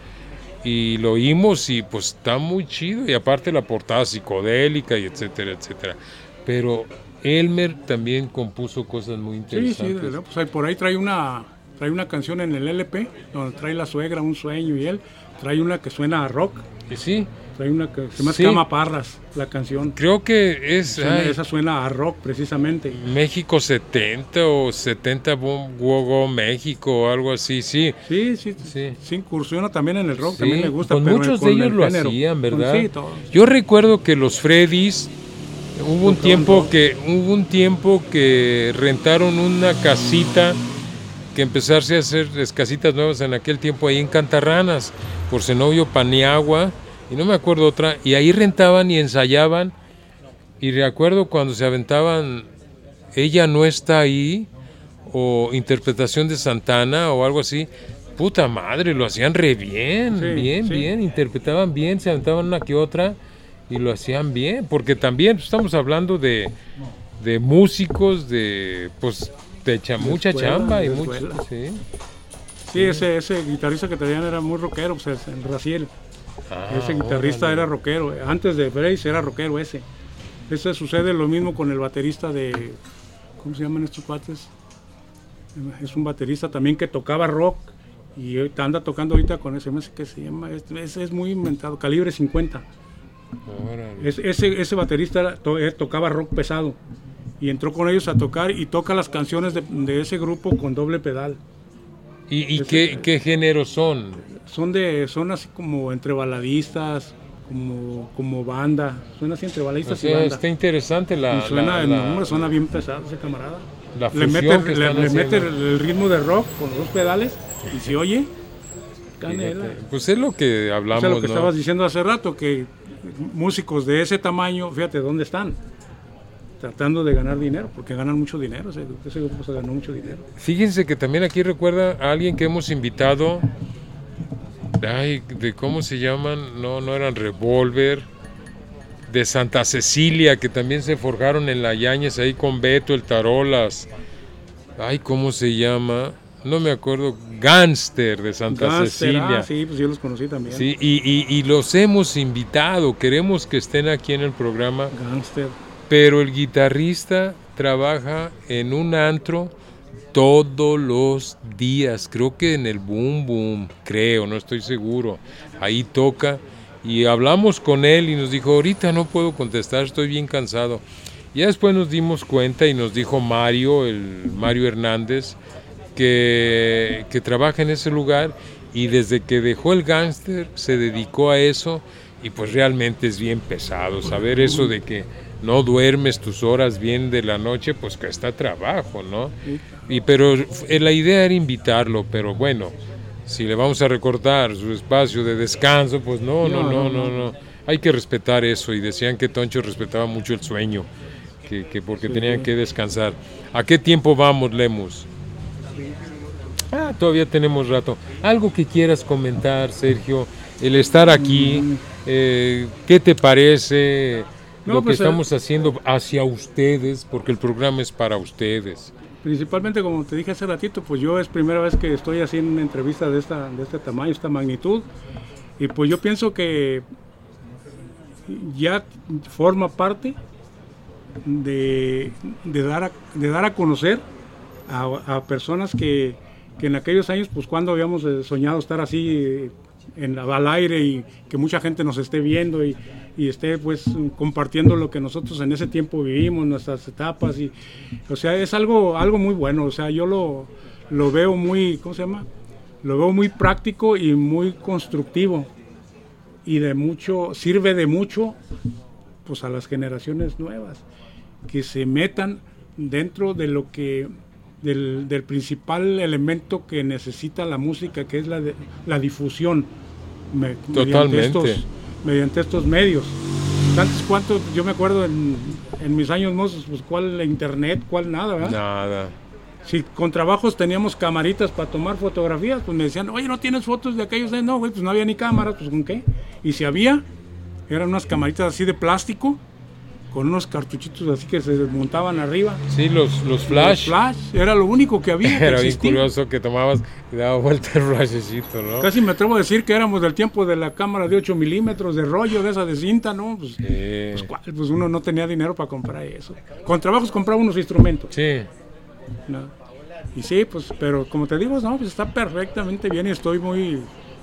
Y lo oímos y pues está muy chido, y aparte la portada psicodélica y etcétera, etcétera. Pero Elmer también compuso cosas muy interesantes. Sí, sí, pues ahí, por ahí trae una, trae una canción en el L P, donde trae La Suegra, Un Sueño, y él trae una que suena a rock. Sí. Trae una que se llama sí. Cama Parras, la canción. Creo que es... Suena, esa suena a rock, precisamente. México setenta o setenta Go México o algo así, sí. Sí, sí, sí. Sí, incursiona también en el rock, sí. También me gusta. Con pero muchos con de ellos lo género. hacían, ¿verdad? Con, sí, todos. Yo recuerdo que los Freddys, hubo un tiempo que hubo un tiempo que rentaron una casita, que empezarse a hacer casitas nuevas en aquel tiempo ahí en Cantarranas, por Zenobio Paniagua, y no me acuerdo otra, y ahí rentaban y ensayaban, y recuerdo cuando se aventaban Ella no está ahí, o Interpretación de Santana, o algo así, puta madre, lo hacían re bien, sí, bien, sí. bien, interpretaban bien, se aventaban una que otra, y lo hacían bien, porque también estamos hablando de, de músicos, de, pues, de cha, mucha escuela, chamba, y mucho, sí. Sí, ese, ese guitarrista que traían era muy rockero, pues el Raciel. Ah, ese guitarrista órale. Era rockero, antes de Brace era rockero ese. Ese sucede lo mismo con el baterista de, ¿cómo se llaman estos cuates? Es un baterista también que tocaba rock y anda tocando ahorita con ese, no sé qué se llama, ese es muy inventado, Calibre cincuenta. Es, ese, ese baterista to, eh, tocaba rock pesado y entró con ellos a tocar y toca las canciones de, de ese grupo con doble pedal. ¿Y, y ese, qué, qué géneros son? Son de son así como entre baladistas, como, como banda, suena así entre baladistas, o sea, y banda. Está interesante la... Y suena, la, el la, nombre suena bien pesado ese camarada. La le mete, le, le mete el ritmo de rock con los dos pedales y se oye canela. Fíjate, pues es lo que hablamos, o sea, lo que ¿no? estabas diciendo hace rato, que músicos de ese tamaño, fíjate dónde están, tratando de ganar dinero, porque ganan mucho dinero, ese, ese grupo se ganó mucho dinero. Fíjense que también aquí recuerda a alguien que hemos invitado, ay, de cómo se llaman, no, no eran Revolver, de Santa Cecilia, que también se forjaron en la Yáñez ahí con Beto, el Tarolas, ay, ¿cómo se llama? No me acuerdo, Gánster de Santa Gánster, Cecilia. Ah, sí, pues yo los conocí también. Sí, y, y, y los hemos invitado, queremos que estén aquí en el programa. Gánster. Pero el guitarrista trabaja en un antro todos los días, creo que en el Boom Boom, creo, no estoy seguro. Ahí toca y hablamos con él y nos dijo, ahorita no puedo contestar, estoy bien cansado. Ya después nos dimos cuenta y nos dijo Mario, el Mario Hernández, que, que trabaja en ese lugar y desde que dejó el Gánster se dedicó a eso y pues realmente es bien pesado saber eso de que no duermes tus horas bien de la noche, pues que está trabajo, ¿no? Y pero la idea era invitarlo, pero bueno, si le vamos a recortar su espacio de descanso, pues no, no, no, no, no. Hay que respetar eso y decían que Toncho respetaba mucho el sueño, que, que porque sí, tenían que descansar. ¿A qué tiempo vamos, Lemus? Ah, todavía tenemos rato. ¿Algo que quieras comentar, Sergio? El estar aquí, eh, ¿qué te parece no, lo pues, que estamos haciendo hacia ustedes? Porque el programa es para ustedes. Principalmente, como te dije hace ratito, pues yo es primera vez que estoy haciendo una entrevista de, esta, de este tamaño, esta magnitud. Y pues yo pienso que ya forma parte de, de, dar, a, de dar a conocer a, a personas que, que en aquellos años, pues cuando habíamos soñado estar así en la, al aire y que mucha gente nos esté viendo y, y esté pues compartiendo lo que nosotros en ese tiempo vivimos, nuestras etapas, y o sea, es algo, algo muy bueno, o sea, yo lo, lo veo muy, ¿cómo se llama? Lo veo muy práctico y muy constructivo y de mucho, sirve de mucho pues a las generaciones nuevas, que se metan dentro de lo que Del, del principal elemento que necesita la música, que es la, de, la difusión me, mediante, estos, mediante estos medios. Antes, ¿cuánto? Yo me acuerdo en, en mis años mozos, pues cuál internet, cuál nada, ¿verdad? Nada. Si con trabajos teníamos camaritas para tomar fotografías, pues me decían, oye, ¿no tienes fotos de aquellos? No, güey, pues no había ni cámaras, pues ¿con qué? Y si había, eran unas camaritas así de plástico, con unos cartuchitos así que se desmontaban arriba. Sí, los, los flash. Los flash, era lo único que había. Era bien curioso que tomabas y daba vuelta el flashecito, ¿no? Casi me atrevo a decir que éramos del tiempo de la cámara de ocho milímetros de rollo, de esa de cinta, ¿no? Pues, sí. pues, ¿cuál? Pues uno no tenía dinero para comprar eso. Con trabajos compraba unos instrumentos. Sí. ¿No? Y sí, pues, pero como te digo, no, pues está perfectamente bien y estoy muy...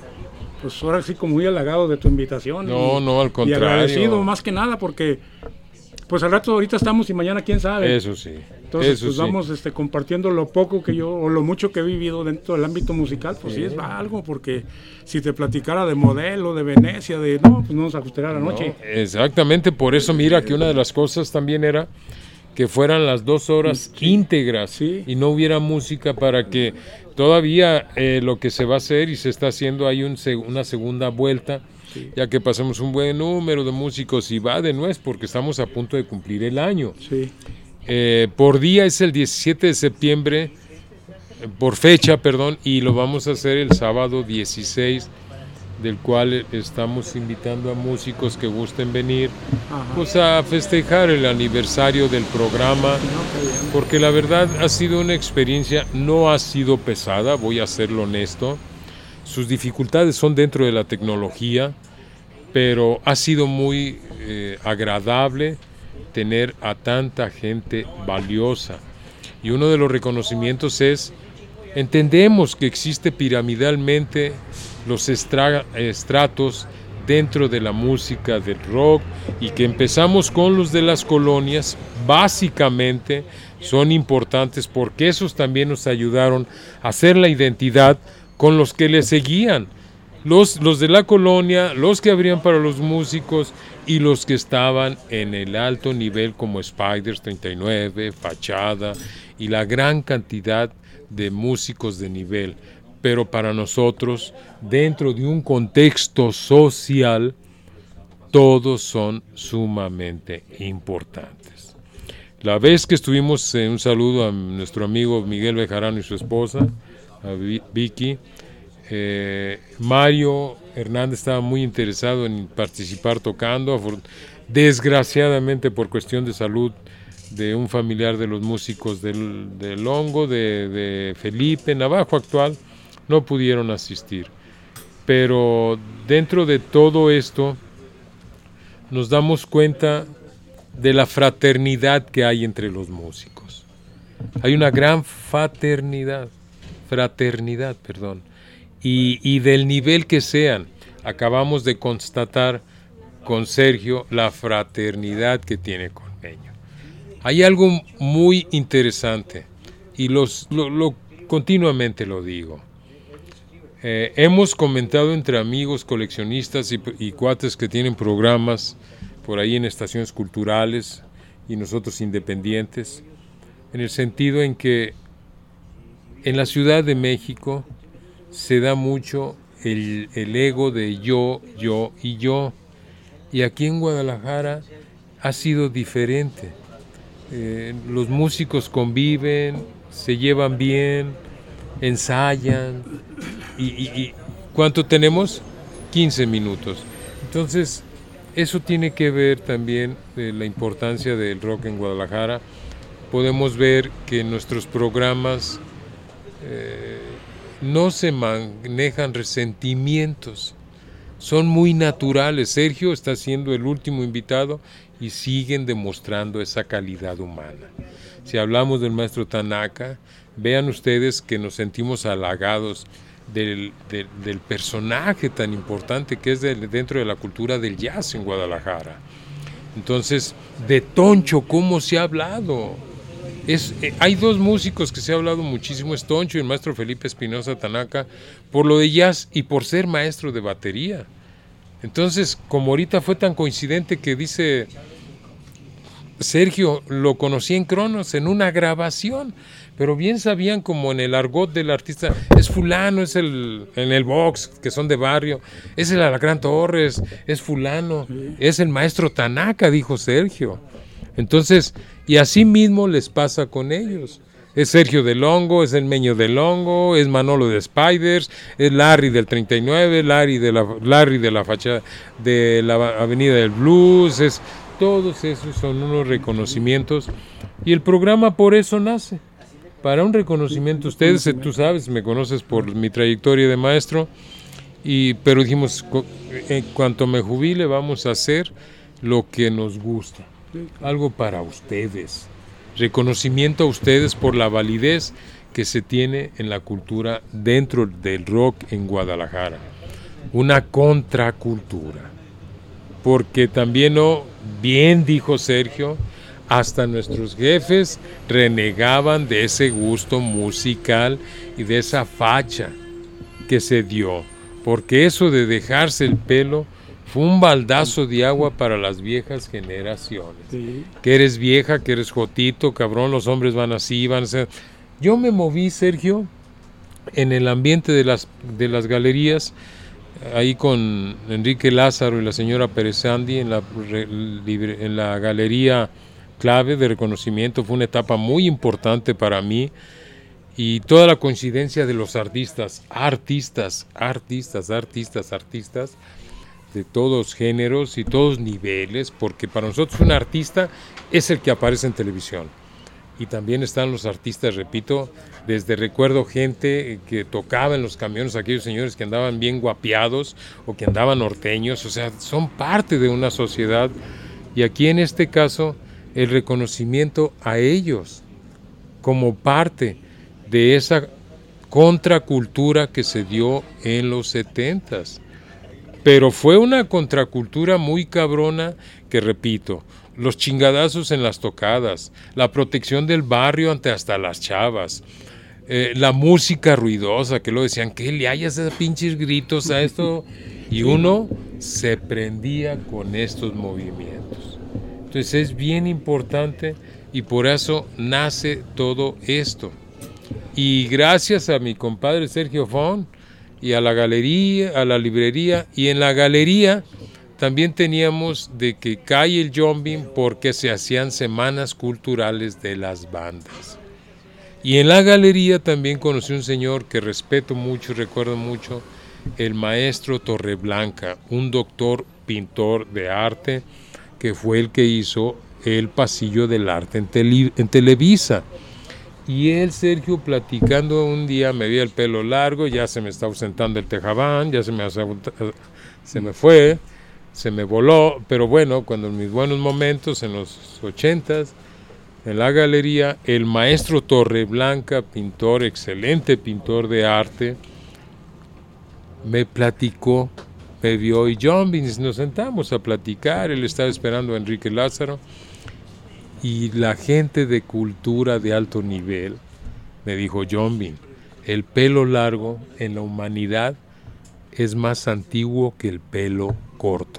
Pues ahora sí como muy halagado de tu invitación. No, y, no, al contrario. Y agradecido más que nada porque... Pues al rato ahorita estamos y mañana quién sabe. Eso sí. Entonces eso pues sí. vamos este, compartiendo lo poco que yo, o lo mucho que he vivido dentro del ámbito musical, pues sí, sí es algo, porque si te platicara de Modelo, de Venecia, de no, pues no nos ajustaría la noche. No, exactamente, por eso mira que una de las cosas también era que fueran las dos horas sí. íntegras sí. y no hubiera música para que todavía eh, lo que se va a hacer y se está haciendo hay un, una segunda vuelta. Sí. Ya que pasemos un buen número de músicos y va de nuez porque estamos a punto de cumplir el año. Sí. Eh, por día es el diecisiete de septiembre, eh, por fecha, perdón, y lo vamos a hacer el sábado dieciséis, del cual estamos invitando a músicos que gusten venir pues a festejar el aniversario del programa, porque la verdad ha sido una experiencia, no ha sido pesada, voy a serlo honesto. Sus dificultades son dentro de la tecnología, pero ha sido muy eh, agradable tener a tanta gente valiosa. Y uno de los reconocimientos es, entendemos que existe piramidalmente los estra- estratos dentro de la música del rock, y que empezamos con los de las colonias, básicamente son importantes porque esos también nos ayudaron a hacer la identidad con los que le seguían. Los, los de la colonia, los que abrían para los músicos y los que estaban en el alto nivel como Spiders treinta y nueve, Fachada y la gran cantidad de músicos de nivel. Pero para nosotros, dentro de un contexto social, todos son sumamente importantes. La vez que estuvimos, en un saludo a nuestro amigo Miguel Bejarano y su esposa, a Vicky, Eh, Mario Hernández estaba muy interesado en participar tocando. Desgraciadamente, por cuestión de salud de un familiar de los músicos del, del Hongo, de, de Felipe Navajo actual, no pudieron asistir. Pero dentro de todo esto nos damos cuenta de la fraternidad que hay entre los músicos. Hay una gran fraternidad, fraternidad, perdón. Y, y del nivel que sean. Acabamos de constatar con Sergio la fraternidad que tiene con Meño. Hay algo muy interesante, y los, lo, lo, continuamente lo digo. Eh, hemos comentado entre amigos, coleccionistas y, y cuates que tienen programas por ahí en estaciones culturales y nosotros independientes, en el sentido en que en la Ciudad de México se da mucho el, el ego de yo, yo y yo. Y aquí en Guadalajara ha sido diferente. Eh, los músicos conviven, se llevan bien, ensayan. Y, y, y ¿cuánto tenemos? quince minutos. Entonces, eso tiene que ver también de la importancia del rock en Guadalajara. Podemos ver que en nuestros programas eh, no se manejan resentimientos, son muy naturales. Sergio está siendo el último invitado y siguen demostrando esa calidad humana. Si hablamos del maestro Tanaka, vean ustedes que nos sentimos halagados del, del, del personaje tan importante que es de, dentro de la cultura del jazz en Guadalajara. Entonces, de Toncho, ¿cómo se ha hablado? Es, eh, hay dos músicos que se ha hablado muchísimo, es Toncho y el maestro Felipe Espinosa Tanaka, por lo de jazz y por ser maestro de batería. Entonces, como ahorita fue tan coincidente que dice Sergio, lo conocí en Cronos, en una grabación, pero bien sabían como en el argot del artista, es fulano, es el, en el box, que son de barrio, es el Alacrán Torres, es fulano, es el maestro Tanaka, dijo Sergio. Entonces, y así mismo les pasa con ellos. Es Sergio del Hongo, es el Meño del Hongo, es Manolo de Spiders, es Larry del treinta y nueve, Larry de la, Larry de la fachada de la Avenida del Blues, es, todos esos son unos reconocimientos y el programa por eso nace, para un reconocimiento. Ustedes, tú sabes, me conoces por mi trayectoria de maestro, y, pero dijimos, en cuanto me jubile vamos a hacer lo que nos gusta. Algo para ustedes, reconocimiento a ustedes por la validez que se tiene en la cultura dentro del rock en Guadalajara, una contracultura, porque también, no, bien dijo Sergio, hasta nuestros jefes renegaban de ese gusto musical y de esa facha que se dio, porque eso de dejarse el pelo fue un baldazo de agua para las viejas generaciones. Sí. Que eres vieja, que eres jotito, cabrón, los hombres van así, van a ser... Yo me moví, Sergio, en el ambiente de las, de las galerías, ahí con Enrique Lázaro y la señora Pérez Andy, en la, en la galería clave de reconocimiento. Fue una etapa muy importante para mí, y toda la coincidencia de los artistas, artistas, artistas, artistas, artistas, de todos géneros y todos niveles, porque para nosotros un artista es el que aparece en televisión. Y también están los artistas, repito, desde recuerdo gente que tocaba en los camiones, aquellos señores que andaban bien guapiados o que andaban norteños, o sea, son parte de una sociedad. Y aquí en este caso, el reconocimiento a ellos como parte de esa contracultura que se dio en los setentas. Pero fue una contracultura muy cabrona que, repito, los chingadazos en las tocadas, la protección del barrio ante hasta las chavas, eh, la música ruidosa, que lo decían, ¿qué le hayas esos pinches gritos a esto? Y uno se prendía con estos movimientos. Entonces es bien importante y por eso nace todo esto. Y gracias a mi compadre Sergio Fon y a la galería, a la librería, y en la galería también teníamos de que cae el Jombin porque se hacían semanas culturales de las bandas. Y en la galería también conocí un señor que respeto mucho y recuerdo mucho, el maestro Torreblanca, un doctor pintor de arte que fue el que hizo el Pasillo del Arte en, tele, en Televisa. Y él, Sergio, platicando un día, me veía el pelo largo, ya se me está ausentando el tejabán, ya se me, se me fue, se me voló, pero bueno, cuando en mis buenos momentos, en los ochentas, en la galería, el maestro Torreblanca, pintor, excelente pintor de arte, me platicó, me vio y John Vince, nos sentamos a platicar, él estaba esperando a Enrique Lázaro, y la gente de cultura de alto nivel me dijo, John Bin, el pelo largo en la humanidad es más antiguo que el pelo corto.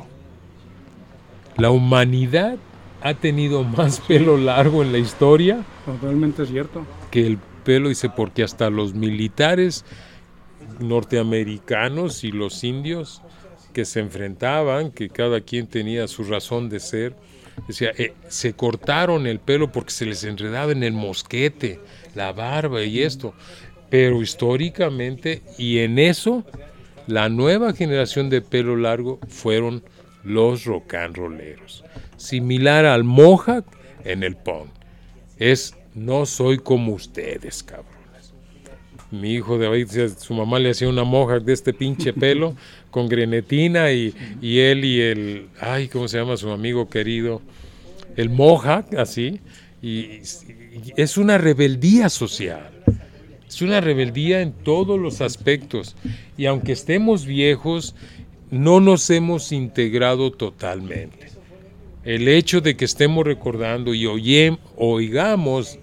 La humanidad ha tenido más pelo largo en la historia. Totalmente cierto. Que el pelo, dice, porque hasta los militares norteamericanos y los indios que se enfrentaban, que cada quien tenía su razón de ser, decía, eh, se cortaron el pelo porque se les enredaba en el mosquete, la barba y esto. Pero históricamente, y en eso, la nueva generación de pelo largo fueron los rock and rolleros. Similar al Mohawk en el punk. Es, no soy como ustedes, cabrones. Mi hijo de ahí, su mamá le hacía una Mohawk de este pinche pelo con grenetina y, y él y el, ay, ¿cómo se llama su amigo querido? El Mohawk, así. Y, y es una rebeldía social. Es una rebeldía en todos los aspectos. Y aunque estemos viejos, no nos hemos integrado totalmente. El hecho de que estemos recordando y oye, oigamos,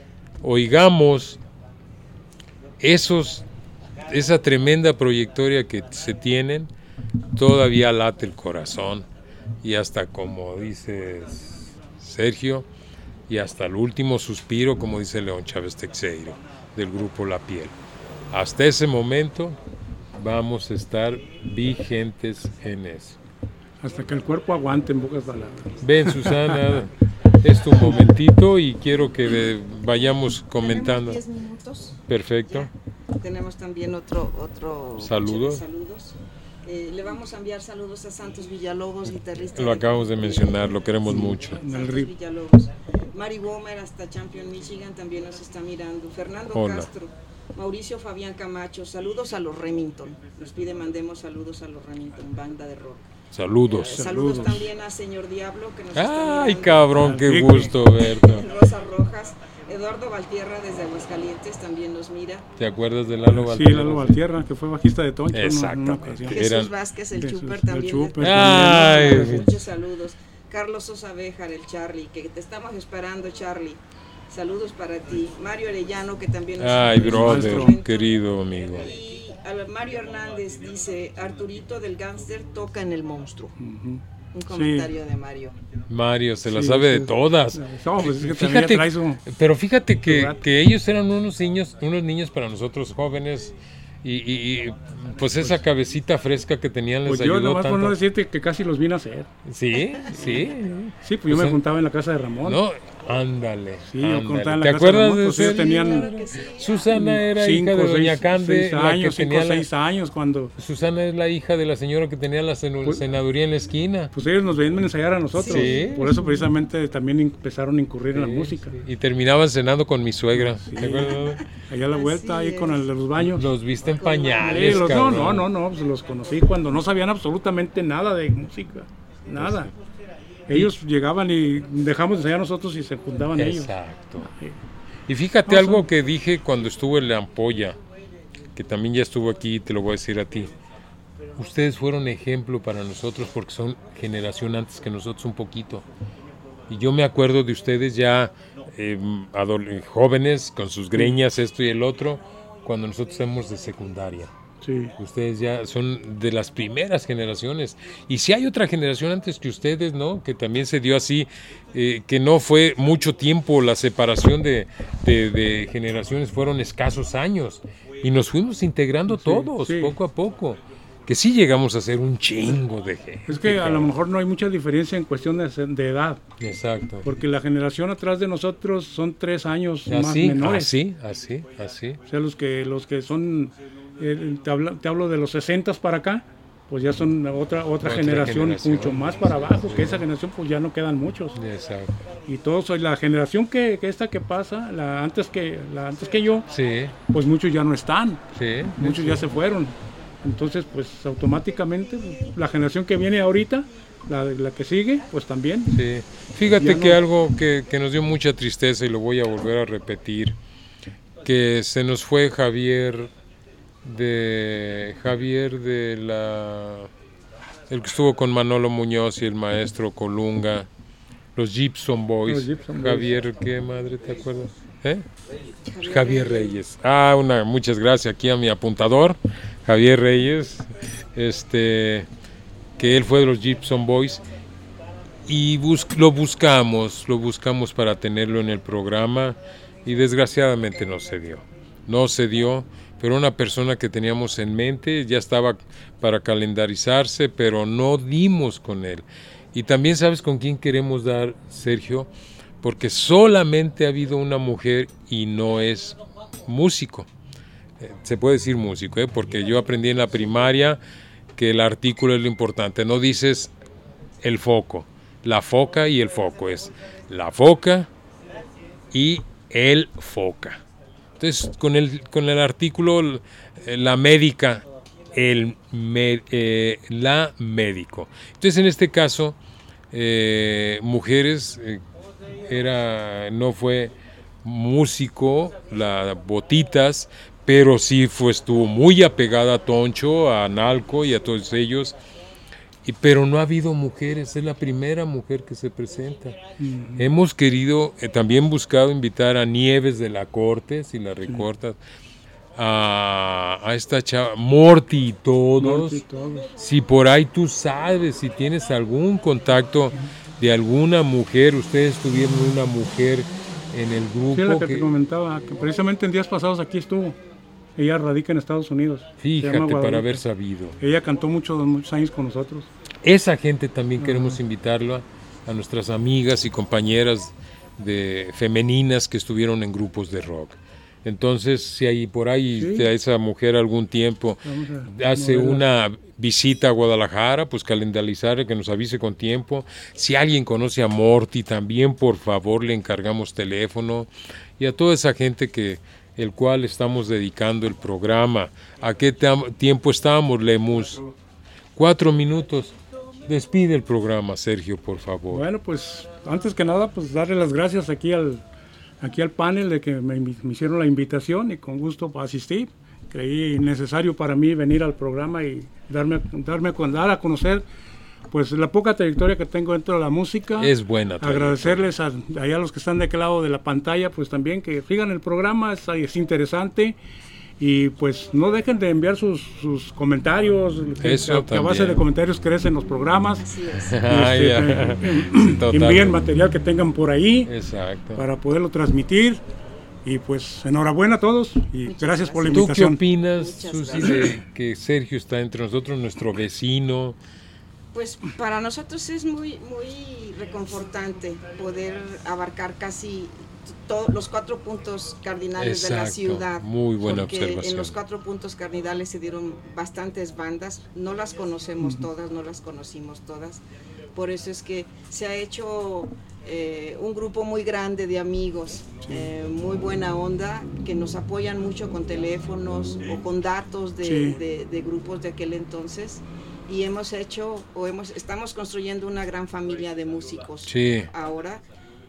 oigamos esos, esa tremenda trayectoria que se tienen, todavía late el corazón. Y hasta, como dice Sergio, y hasta el último suspiro, como dice León Chávez Teixeira, del grupo La Piel. Hasta ese momento vamos a estar vigentes en eso. Hasta que el cuerpo aguante, en pocas palabras. Ven, Susana, es tu momentito y quiero que vayamos comentando. Tenemos diez minutos. Perfecto. Ya. Tenemos también otro, otro saludos. saludos. Eh, le vamos a enviar saludos a Santos Villalobos, guitarrista. Lo acabamos de mencionar, lo queremos sí, mucho. Santos Villalobos. Mari Womer hasta Champion, Michigan, también nos está mirando. Fernando Hola. Castro, Mauricio Fabián Camacho, saludos a los Remington. Nos pide mandemos saludos a los Remington, banda de rock. Saludos. Eh, saludos. Saludos también a Señor Diablo, que nos está mirando. Ay, cabrón, qué gusto verte. Rosa Rojas. Eduardo Valtierra desde Aguascalientes también nos mira. ¿Te acuerdas de Lalo Valtierra? Sí, Lalo Valtierra, que fue bajista de Toncho. Exactamente. Jesús Eran... Vázquez, el Jesús, Chuper también. El Chuper, Ay. También. Muchos saludos. Carlos Sosa Béjar, el Charlie, que te estamos esperando, Charlie. Saludos para ti. Mario Arellano, que también nos Ay, brother, momento. querido amigo. Y a Mario Hernández dice, Arturito del Gánster toca en El Monstruo. Uh-huh. Un comentario sí. de Mario. Mario se la sí, sabe sí. de todas. No, pues es que fíjate, trae su... pero fíjate que, que ellos eran unos niños, unos niños para nosotros jóvenes y, y, y pues esa pues, cabecita fresca que tenían les pues ayudó yo nomás tanto. por no decirte que casi los vine a hacer. Sí, sí. Sí, pues yo o sea, me juntaba en la casa de Ramón. No, ándale. Sí, ándale. yo contaba en la ¿Te casa acuerdas de Ramón? de Pues eso? Tenían Susana era cinco, hija de Doña seis, Cande, seis la años, que cinco, tenía seis la... años cuando... Susana es la hija de la señora que tenía la sen... pues, senaduría en la esquina. Pues ellos nos venían a ensayar a nosotros. Sí, por eso precisamente también empezaron a incurrir sí, en la música. Sí. Y terminaban cenando con mi suegra. Sí. ¿Te acuerdas? Allá a la vuelta, Así ahí es. con el de los baños. Los viste en pañales, sí, los, cabrón. No, no, no, no, pues los conocí cuando no sabían absolutamente nada de música. Nada. Pues sí. Ellos y... llegaban y dejamos de ensayar nosotros y se juntaban Exacto. ellos. Exacto. Y fíjate no, algo son... que dije cuando estuve en la Ampolla, que también ya estuvo aquí, te lo voy a decir a ti. ustedes fueron ejemplo para nosotros porque son generación antes que nosotros un poquito. Y yo me acuerdo de ustedes ya eh, adol- jóvenes, con sus greñas, esto y el otro, cuando nosotros éramos de secundaria. Sí. Ustedes ya son de las primeras generaciones. Y si hay otra generación antes que ustedes, ¿no? Que también se dio así, eh, que no fue mucho tiempo la separación de, de, de generaciones, fueron escasos años. Y nos fuimos integrando Sí, todos, sí. poco a poco. Que sí llegamos a ser un chingo de gente. Es que a lo mejor no hay mucha diferencia en cuestión de, de edad, Exacto. porque la generación atrás de nosotros son tres años más Así, menores. así, así, así. O sea, los que los que son, eh, te, hablo, te hablo de los sesentas para acá, pues ya son otra otra, Otra generación, generación. mucho más para abajo, que esa generación pues ya no quedan muchos. Exacto. Y todos, soy la generación que, que esta que pasa, la antes que la antes que yo, Sí, pues muchos ya no están, sí. muchos ya se fueron. Entonces, pues automáticamente pues, la generación que viene ahorita, la, la que sigue, pues también. Sí. Fíjate Ya que no- algo que, que nos dio mucha tristeza y lo voy a volver a repetir, que se nos fue Javier de Javier de la el que estuvo con Manolo Muñoz y el maestro Colunga, los Gibson Boys. Los Gibson Boys. Javier, ¿qué madre te acuerdas? ¿Eh? Javier Reyes. Ah, una, muchas gracias aquí a mi apuntador, Javier Reyes, este, que él fue de los Gibson Boys y bus- lo buscamos, lo buscamos para tenerlo en el programa y desgraciadamente no se dio, no se dio, pero una persona que teníamos en mente ya estaba para calendarizarse, pero no dimos con él. Y también sabes con quién queremos dar, Sergio, porque solamente ha habido una mujer y no es músico. Eh, se puede decir músico, ¿eh? Porque yo aprendí en la primaria que el artículo es lo importante. No dices el foco, la foca y el foco. Es la foca y el foca. Entonces, con el, con el artículo, eh, la médica, el me- eh, la médico. Entonces, en este caso, eh, mujeres... eh, era no fue músico, la Botitas, pero sí fue, estuvo muy apegada a Toncho, a Nalco y a todos ellos, y, pero no ha habido mujeres, es la primera mujer que se presenta. Uh-huh. Hemos querido, eh, también buscado invitar a Nieves de la Corte, si la recortas, a, a esta chava, Morty y todos. Morty y todos. Si por ahí tú sabes, si tienes algún contacto de alguna mujer, ustedes tuvieron una mujer en el grupo. Sí, la que, que te comentaba, que precisamente en días pasados aquí estuvo. Ella radica en Estados Unidos. Fíjate, para haber sabido. Ella cantó muchos, muchos años con nosotros. Esa gente también uh-huh. queremos invitarlo a, a nuestras amigas y compañeras de femeninas que estuvieron en grupos de rock. Entonces, si hay por ahí ¿sí? a esa mujer algún tiempo a, hace una visita a Guadalajara, pues calendarizar, que nos avise con tiempo. Si alguien conoce a Morty, también por favor le encargamos teléfono. Y a toda esa gente que el cual estamos dedicando el programa. ¿A qué te- tiempo estamos, Lemus? Cuatro minutos. Despide el programa, Sergio, por favor. Bueno, pues antes que nada, pues darle las gracias aquí al aquí al panel de que me, me hicieron la invitación y con gusto asistí. Creí necesario para mí venir al programa y darme, darme dar a conocer pues la poca trayectoria que tengo dentro de la música. Es buena. Agradecerles a, a, a los que están de aquel lado de la pantalla, pues también que sigan el programa, es, es interesante. Y pues no dejen de enviar sus, sus comentarios, que, Eso que a base de comentarios crecen los programas. Así es. Ah, este, ya. eh, envíen material que tengan por ahí. Exacto. Para poderlo transmitir. Y pues enhorabuena a todos y Muchas gracias por la ¿Tú invitación. qué opinas, Muchas Susi, gracias. de que Sergio está entre nosotros, nuestro vecino? Pues para nosotros es muy, muy reconfortante poder abarcar casi todos los cuatro puntos cardinales Exacto, de la ciudad. muy buena porque observación. En los cuatro puntos cardinales se dieron bastantes bandas, no las conocemos uh-huh. todas, no las conocimos todas. Por eso es que se ha hecho eh, un grupo muy grande de amigos, sí. eh, muy buena onda, que nos apoyan mucho con teléfonos o con datos de, sí. de, de grupos de aquel entonces. Y hemos hecho, o hemos, estamos construyendo una gran familia de músicos sí. ahora.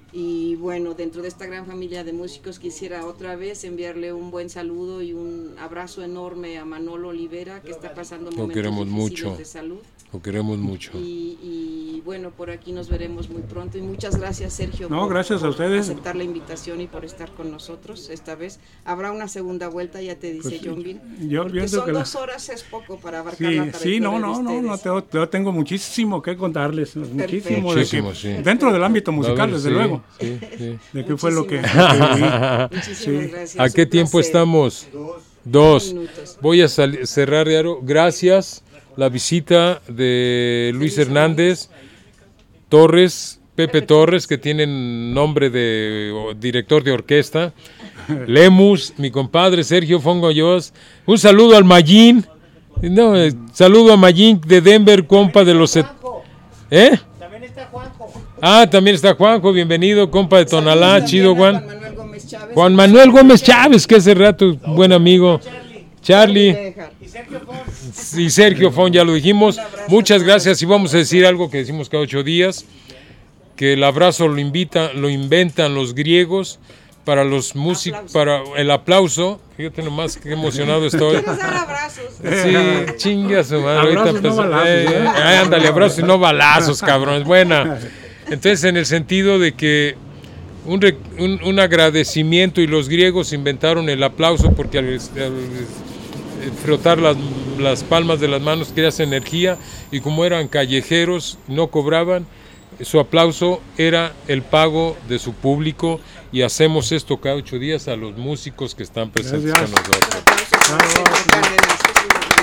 Y bueno, dentro de esta gran familia de músicos quisiera otra vez enviarle un buen saludo y un abrazo enorme a Manolo Olivera, que está pasando momentos queremos difíciles mucho. de salud. Lo queremos mucho. Y, y bueno, por aquí nos veremos muy pronto. Y muchas gracias, Sergio, No, por, gracias a por ustedes. aceptar la invitación y por estar con nosotros esta vez. Habrá una segunda vuelta, ya te dice Pues, John Bill. yo Porque pienso son que la- dos horas es poco para abarcar Sí, la trayectoria sí, no, de no, no, no, ustedes. tengo, yo tengo muchísimo que contarles, muchísimo, de Muchísimo, que- sí. dentro del ámbito musical, A ver, desde sí, luego, sí, sí. de qué fue lo que, Muchísimas lo que viví. Muchísimas Sí. gracias. ¿A qué un tiempo placer. estamos? Dos. minutos. Voy a sal- cerrar, Yaro. Gracias. La visita de Luis Hernández Torres, Pepe Torres, que tienen nombre de o, director de orquesta. Lemus, mi compadre Sergio Fongoyos. Un saludo al Mayín. No, eh, saludo a Mayín de Denver, compa de los... set- ¿Eh? También está Juanjo. Ah, también está Juanjo, bienvenido, compa de Tonalá, Saludos chido, también a Juan. Juan Manuel Gómez Chávez. Juan Manuel Gómez Chávez, que hace rato, buen amigo. Charlie Bejar. Y Sergio Fons. y Sergio Fon, ya lo dijimos. Muchas gracias y vamos a decir algo que decimos cada ocho días, que el abrazo lo invita, lo inventan los griegos para los músicos, Aplauso. para el aplauso. Fíjate nomás qué emocionado estoy. ¿Quieres dar abrazos? Sí, chinga su madre. Abrazos, ahorita no empezó- balazos, eh, ¿eh? eh, ándale, abrazos y no balazos, cabrón, es buena. Entonces, en el sentido de que un, re- un, un agradecimiento, y los griegos inventaron el aplauso porque al, al frotar las, las palmas de las manos creas energía, y como eran callejeros, no cobraban, su aplauso era el pago de su público, y hacemos esto cada ocho días a los músicos que están presentes Gracias. con nosotros. Aplausos para Sergio Cárdenas, que estuvo con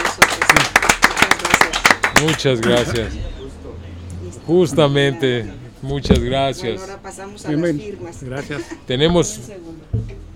nosotros. Muchas gracias. Muchas gracias. Justamente, muchas Bueno, gracias. ahora pasamos a las Bienvenido. firmas. Gracias. Tenemos Un segundo.